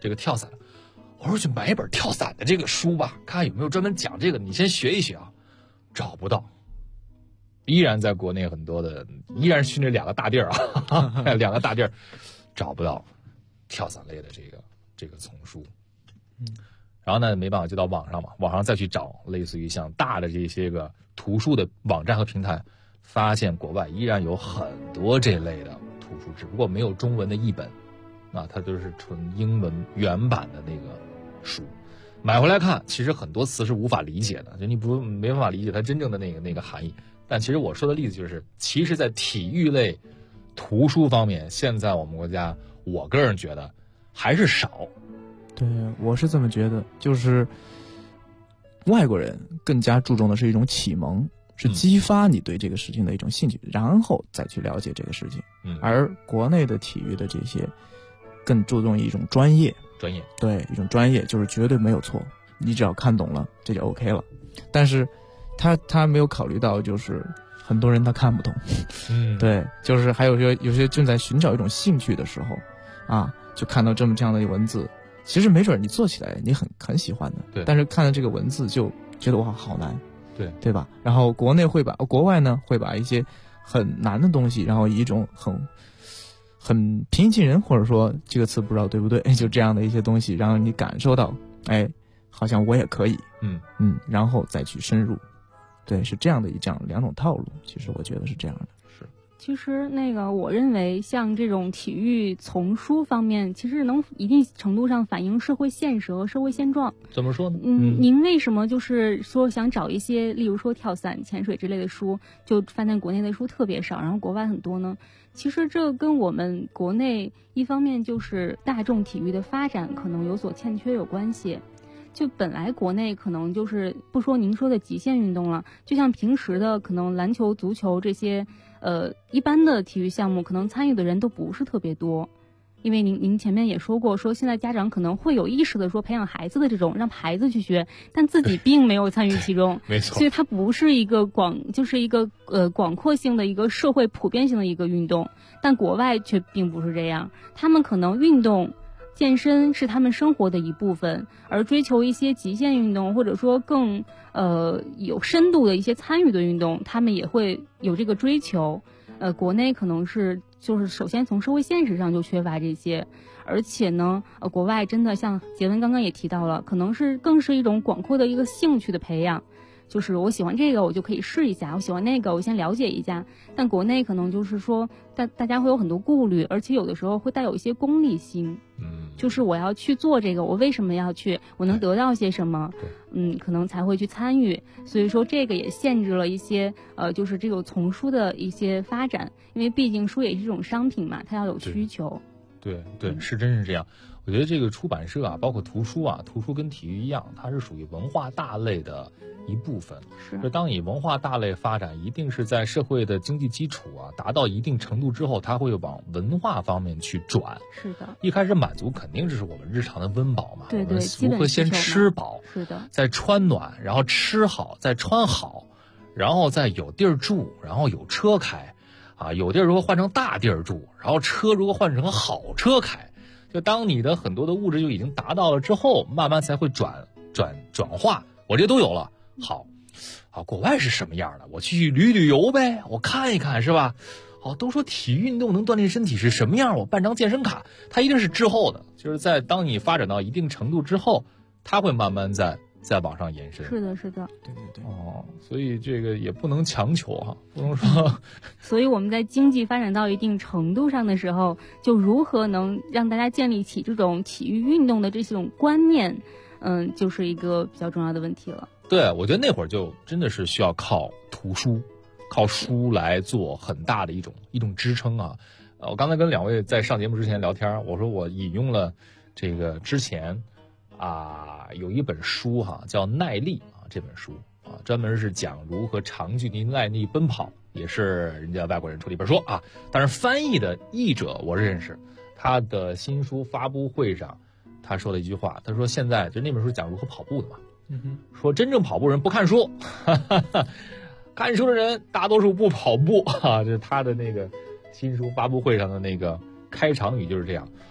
这个跳伞，我说去买一本跳伞的这个书吧，看看有没有专门讲这个，你先学一学啊。找不到，依然在国内很多的，依然去那2个大地儿啊，2个大地儿找不到跳伞类的这个丛书。然后呢，没办法就到网上嘛，网上再去找类似于像大的这些个图书的网站和平台，发现国外依然有很多这类的图书，只不过没有中文的译本，啊，它都是纯英文原版的那个书。买回来看，其实很多词是无法理解的，就你没办法理解它真正的那个含义。但其实我说的例子就是，其实在体育类图书方面，现在我们国家，我个人觉得还是少。 对，我是这么觉得，就是外国人更加注重的是一种启蒙，是激发你对这个事情的一种兴趣，然后再去了解这个事情。而国内的体育的这些更注重一种专业，对，一种专业就是绝对没有错，你只要看懂了这就 OK 了。但是他没有考虑到，就是很多人他看不懂，对，就是还有些正在寻找一种兴趣的时候啊，就看到这样的文字，其实没准你做起来你很喜欢的，对，但是看到这个文字就觉得哇好难，对吧？然后国外呢会把一些很难的东西，然后以一种很平易近人，或者说这个词不知道对不对，就这样的一些东西让你感受到，哎，好像我也可以，然后再去深入，对，是这样的2种套路，其实我觉得是这样的。 其实我认为像这种体育丛书方面，其实能一定程度上反映社会现实和社会现状。 怎么说呢？ 您为什么就是说想找一些，例如说跳伞、潜水之类的书，就发现国内的书特别少，然后国外很多呢？其实这跟我们国内一方面就是大众体育的发展可能有所欠缺有关系。就本来国内可能就是不说您说的极限运动了，就像平时的可能篮球、足球这些一般的体育项目，可能参与的人都不是特别多。因为您前面也说过，说现在家长可能会有意识的说培养孩子的这种让孩子去学，但自己并没有参与其中， 没错， 所以它不是一个就是一个广阔性的一个社会普遍性的一个运动。但国外却并不是这样，他们可能运动健身是他们生活的一部分，而追求一些极限运动或者说更有深度的一些参与的运动，他们也会有这个追求。国内可能是就是首先从社会现实上就缺乏这些，而且呢，国外真的像杰文刚刚也提到了，可能是更是一种广阔的一个兴趣的培养。就是我喜欢这个，我就可以试一下；我喜欢那个，我先了解一下。但国内可能就是说，大家会有很多顾虑，而且有的时候会带有一些功利心。就是我要去做这个，我为什么要去？我能得到些什么？可能才会去参与。所以说，这个也限制了一些就是这种丛书的一些发展，因为毕竟书也是一种商品嘛，它要有需求。 对，是真是这样。我觉得这个出版社啊，包括图书啊，图书跟体育一样，它是属于文化大类的一部分。就当你文化大类发展，一定是在社会的经济基础啊达到一定程度之后，它会往文化方面去转。 是的。 一开始满足肯定是我们日常的温饱嘛， 对， 我们如何先吃饱， 是的， 再穿暖，然后吃好，再穿好，然后再有地儿住，然后有车开。有地儿如果换成大地儿住，然后车如果换成好车开，就当你的很多的物质就已经达到了之后，慢慢才会转化。我这都有了，好，国外是什么样的？我去旅游呗，我看一看，是吧？都说体育运动能锻炼身体是什么样？我办张健身卡，它一定是滞后的，就是在当你发展到一定程度之后，它会慢慢再往上延伸。 是的， 对。 所以这个也不能强求哈，不能说。 所以我们在经济发展到一定程度上的时候，就如何能让大家建立起这种体育运动的这种观念，就是一个比较重要的问题了。 对，我觉得那会儿就真的是需要靠图书，靠书来做很大的一种支撑啊。我刚才跟2位在上节目之前聊天，我说我引用了这个之前有一本书叫《耐力》这本书专门是讲如何长距离耐力奔跑，也是人家外国人出的一本书但是翻译的译者我认识，他的新书发布会上他说了一句话，他说现在就那本书讲如何跑步的嘛，说真正跑步人不看书，看书的人大多数不跑步这是他的那个新书发布会上的那个开场语就是这样。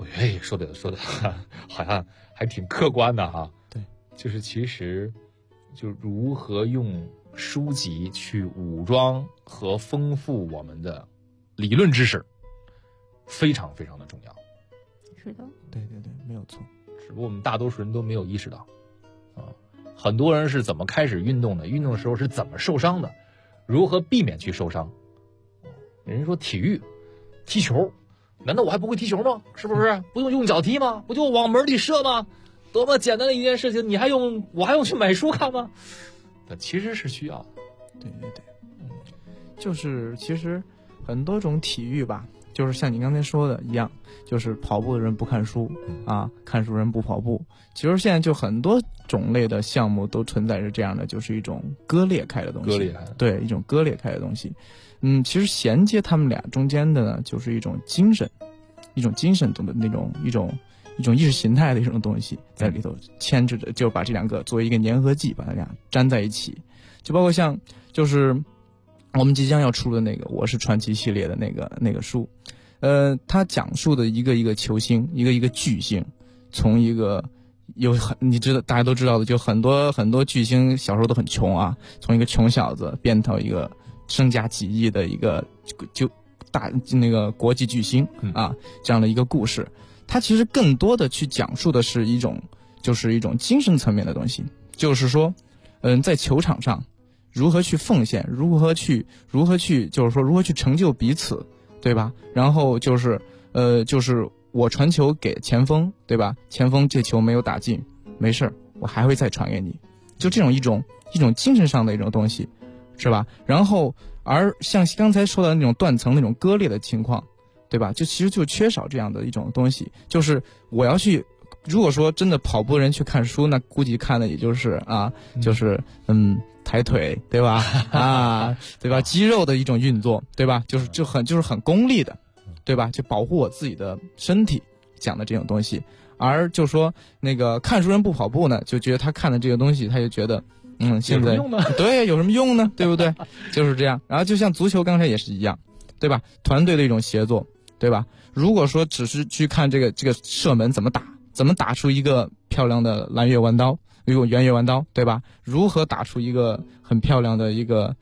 哎，说的好像还挺客观的哈。 对， 就是其实就如何用书籍去武装和丰富我们的理论知识，非常非常的重要。 是的， 对，没有错。 只不过我们大多数人都没有意识到啊。很多人是怎么开始运动的？运动的时候是怎么受伤的？如何避免去受伤？人说体育，踢球，难道我还不会踢球吗？是不是？不用脚踢吗？不就往门里射吗？多么简单的一件事情，我还用去买书看吗？但其实是需要的。 对，就是其实很多种体育吧，就是像你刚才说的一样，就是跑步的人不看书啊，看书人不跑步。其实现在就很多种类的项目都存在着这样的，就是一种割裂开的东西。对，一种割裂开的东西。其实衔接他们俩中间的呢，就是一种精神中的那种一种意识形态的一种东西在里头牵制着，就把这两个作为一个粘合剂，把它俩粘在一起。就包括像就是我们即将要出的那个《我是传奇》系列的那个书，它讲述的一个球星，一个巨星，从一个你知道大家都知道的，就很多巨星小时候都很穷啊，从一个穷小子变到一个身价几亿的一个就那个国际巨星啊，这样的一个故事。它其实更多的去讲述的是一种精神层面的东西，就是说在球场上如何去奉献，如何去就是说如何去成就彼此，对吧？然后就是我传球给前锋，对吧？前锋这球没有打进，没事，我还会再传给你。就这种一种精神上的一种东西，是吧？然后而像刚才说的那种断层那种割裂的情况，对吧？就其实就缺少这样的一种东西。就是我要去，如果说真的跑步人去看书，那估计看的也就是抬腿，对吧？对吧？肌肉的一种运作，对吧？就是很功利的，对吧？就保护我自己的身体讲的这种东西。而就说那个看书人不跑步呢，就觉得他看的这个东西，他就觉得现在对有什么用呢？对不对？就是这样。然后就像足球刚才也是一样，对吧？团队的一种协作，对吧？如果说只是去看这个射门怎么打出一个漂亮的蓝月弯刀，一个圆月弯刀，对吧？如何打出一个很漂亮的一个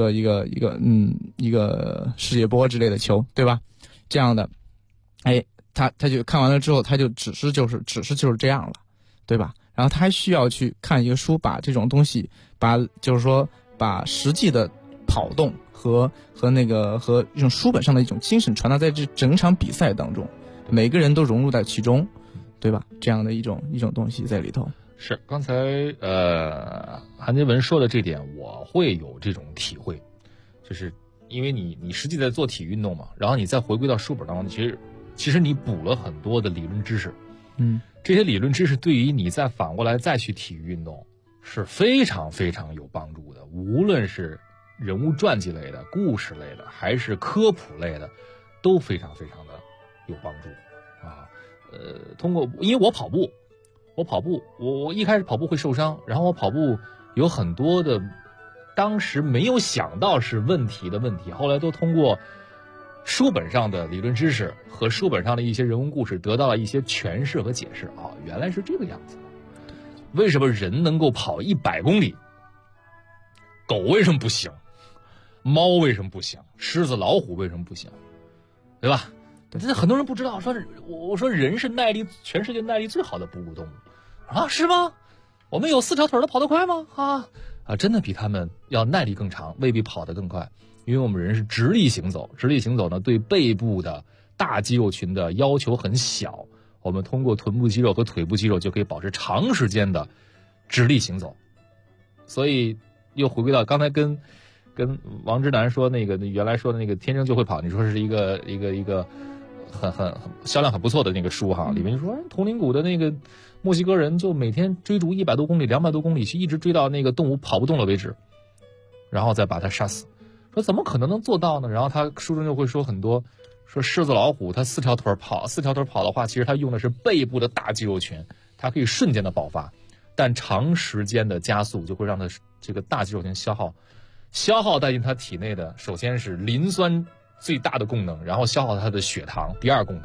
世界波之类的球，对吧？这样的，他就看完了之后，他就只是就是这样了，对吧？然后他还需要去看一个书，把这种东西，就是说把实际的跑动和这种书本上的一种精神传达在这整场比赛当中，每个人都融入在其中，对吧？这样的一种东西在里头。 是刚才韩杰文说的这点，我会有这种体会，就是因为你实际在做体育运动嘛，然后你再回归到书本当中，其实你补了很多的理论知识，这些理论知识对于你再反过来再去体育运动是非常非常有帮助的，无论是人物传记类的、故事类的，还是科普类的，都非常非常的有帮助啊。通过因为我跑步，我一开始跑步会受伤，然后我跑步有很多的当时没有想到是问题的问题，后来都通过书本上的理论知识和书本上的一些人物故事得到了一些诠释和解释。原来是这个样子。为什么人能够跑100公里？狗为什么不行？猫为什么不行？狮子、老虎为什么不行？对吧？这很多人不知道，我说人是全世界耐力最好的哺乳动物啊，是吗？我们有4条腿都跑得快吗？真的比他们要耐力更长，未必跑得更快，因为我们人是直立行走，直立行走呢对背部的大肌肉群的要求很小，我们通过臀部肌肉和腿部肌肉就可以保持长时间的直立行走。所以又回归到刚才跟王之南说原来说的那个天生就会跑，你说是一个很销量很不错的那个书哈，里面就说佟林谷的那个墨西哥人就每天追逐100多公里、200多公里，去一直追到那个动物跑不动了为止，然后再把它杀死。说怎么可能做到呢？然后他书中就会说很多，说狮子、老虎它4条腿跑的话，其实它用的是背部的大肌肉群，它可以瞬间的爆发，但长时间的加速就会让它这个大肌肉群消耗带进它体内的，首先是磷酸最大的功能，然后消耗它的血糖第二功能，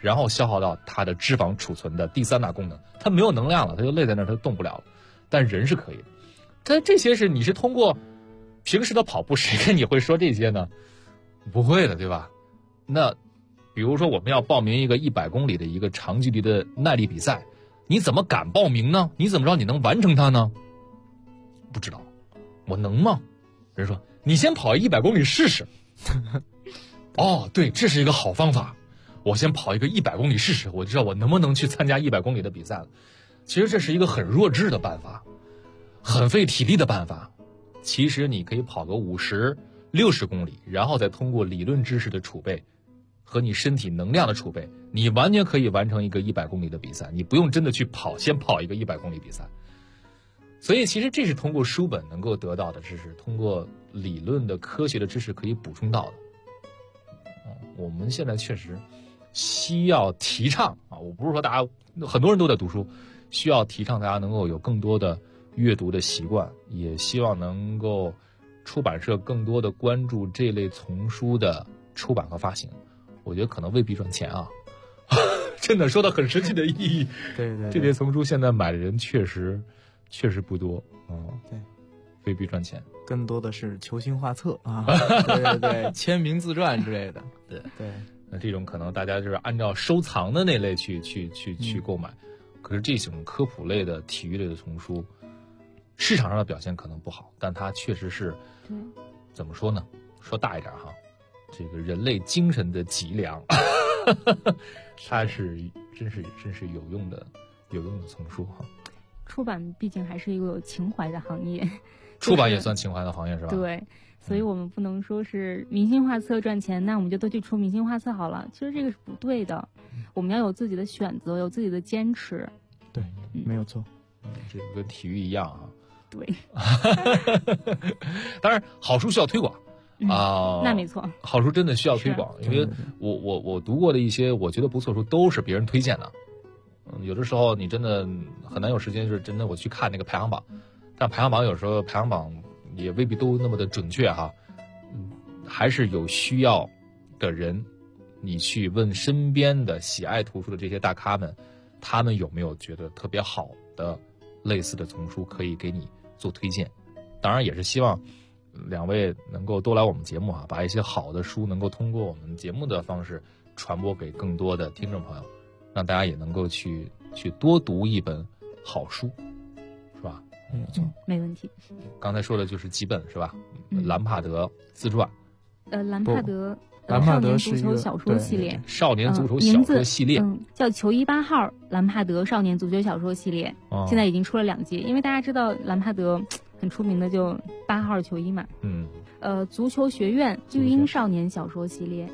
然后消耗到它的脂肪储存的第3大功能，它没有能量了，它就累在那儿，它动不了了。但人是可以的。但这些是你是通过平时的跑步，谁跟你会说这些呢？不会的，对吧？那比如说我们要报名一个100公里的一个长距离的耐力比赛，你怎么敢报名呢？你怎么知道你能完成它呢？不知道。我能吗？人说你先跑100公里试试。哦，对，这是一个好方法。我先跑一个100公里试试，我就知道我能不能去参加100公里的比赛了。其实这是一个很弱智的办法，很费体力的办法。其实你可以跑个50、60公里，然后再通过理论知识的储备和你身体能量的储备，你完全可以完成一个100公里的比赛。你不用真的去跑，先跑一个100公里比赛。所以其实这是通过书本能够得到的知识，通过理论的科学的知识可以补充到的。我们现在确实需要提倡啊，我不是说大家很多人都在读书，需要提倡大家能够有更多的阅读的习惯，也希望能够出版社更多的关注这类丛书的出版和发行。我觉得可能未必赚钱啊，真的说到很实际的意义。 对， 这类丛书现在买的人确实不多对， 未必赚钱， 更多的是求新画策啊，对，签名自传之类的。对， 那这种可能大家就是按照收藏的那类去购买。可是这种科普类的、体育类的丛书，市场上的表现可能不好，但它确实是，怎么说呢？说大一点哈，这个人类精神的脊梁，它是真是有用的丛书哈。 出版毕竟还是一个有情怀的行业， 出版也算情怀的行业是吧？ 对，所以我们不能说是明星画册赚钱，那我们就都去出明星画册好了。其实这个是不对的，我们要有自己的选择，有自己的坚持。 对，没有错。 这个跟体育一样啊。 对。 当然，好书需要推广啊。 那没错。 好书真的需要推广，因为我读过的一些我觉得不错的书都是别人推荐的。有的时候你真的很难有时间，就是真的我去看那个排行榜，但排行榜有时候排行榜也未必都那么的准确哈。还是有需要的人，你去问身边的喜爱图书的这些大咖们，他们有没有觉得特别好的类似的丛书可以给你做推荐。当然也是希望两位能够多来我们节目啊，把一些好的书能够通过我们节目的方式传播给更多的听众朋友，让大家也能够去多读一本好书，是吧？ 没问题。 刚才说的就是几本是吧？兰帕德自传。 兰帕德是足球小说系列， 少年足球小说系列， 叫球衣8号兰帕德少年足球小说系列，现在已经出了2季，因为大家知道兰帕德很出名的就8号球衣嘛。足球学院育婴少年小说系列。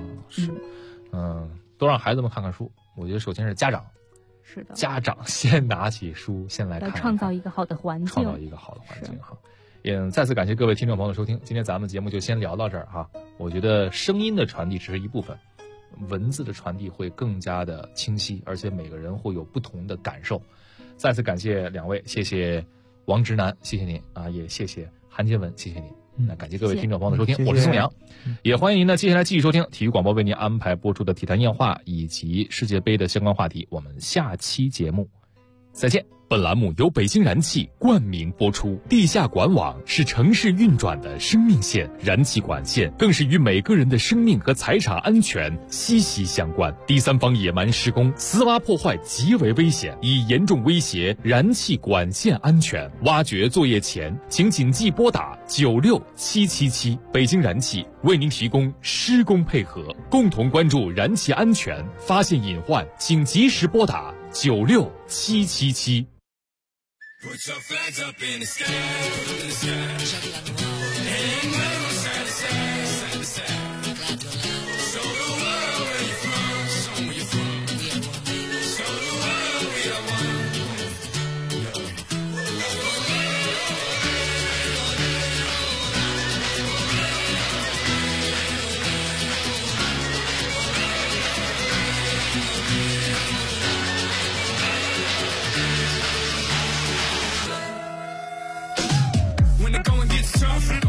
都让孩子们看看书。我觉得首先是家长， 是的， 家长先拿起书先来看， 创造一个好的环境， 哈。也再次感谢各位听众朋友的收听，今天咱们节目就先聊到这儿哈。我觉得声音的传递只是一部分，文字的传递会更加的清晰，而且每个人会有不同的感受。再次感谢两位，谢谢王直男，谢谢您啊，也谢谢韩杰文，谢谢您。那感谢各位听众朋友的收听，我是宋阳，也欢迎您呢接下来继续收听体育广播为您安排播出的体坛夜话以及世界杯的相关话题。我们下期节目再见。 本栏目由北京燃气冠名播出。地下管网是城市运转的生命线，燃气管线更是与每个人的生命和财产安全息息相关。第三方野蛮施工、私挖破坏极为危险，已严重威胁燃气管线安全。挖掘作业前，请谨记拨打96777。北京燃气为您提供施工配合，共同关注燃气安全，发现隐患请及时拨打96777。 Put your flags up in the sky, in the sky. And wave them side to side, side to side. Show the world where you're from, show them where you're from. Show the world we are one. When the going gets tough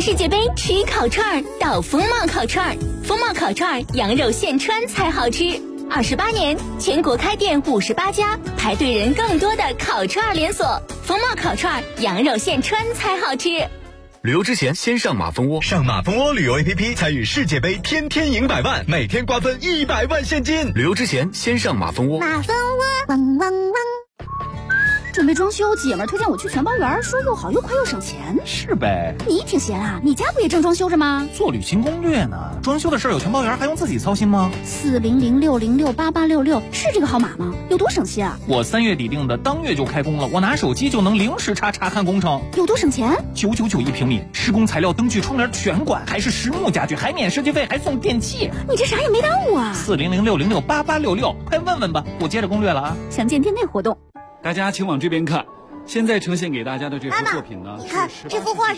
世界杯吃烤串到风貌烤串，风貌烤串羊肉现穿才好吃。28年，全国开店58家，排队人更多的烤串连锁。风貌烤串羊肉现穿才好吃。 旅游之前先上马蜂窝，上马蜂窝旅游 APP 参与世界杯，天天赢100万，每天瓜分100万现金。旅游之前先上马蜂窝。 马蜂窝，汪汪汪。准备装修，姐们儿推荐我去全包园，说又好又快又省钱。 是呗。 你挺闲啊，你家不也正装修着吗？ 做旅行攻略呢。装修的事儿有全包园，还用自己操心吗 ？4006068866是这个号码吗？有多省心啊？ 我3月底定的，当月就开工了。我拿手机就能零时差查看工程。 有多省钱 ？999一平米，施工材料、灯具、窗帘全管，还是实木家具，还免设计费，还送电器。 你这啥也没耽误啊 ！4006068866，快问问吧。我接着攻略了啊。 详见店内活动。 大家请往这边看，现在呈现给大家的这幅作品呢， 你看这幅画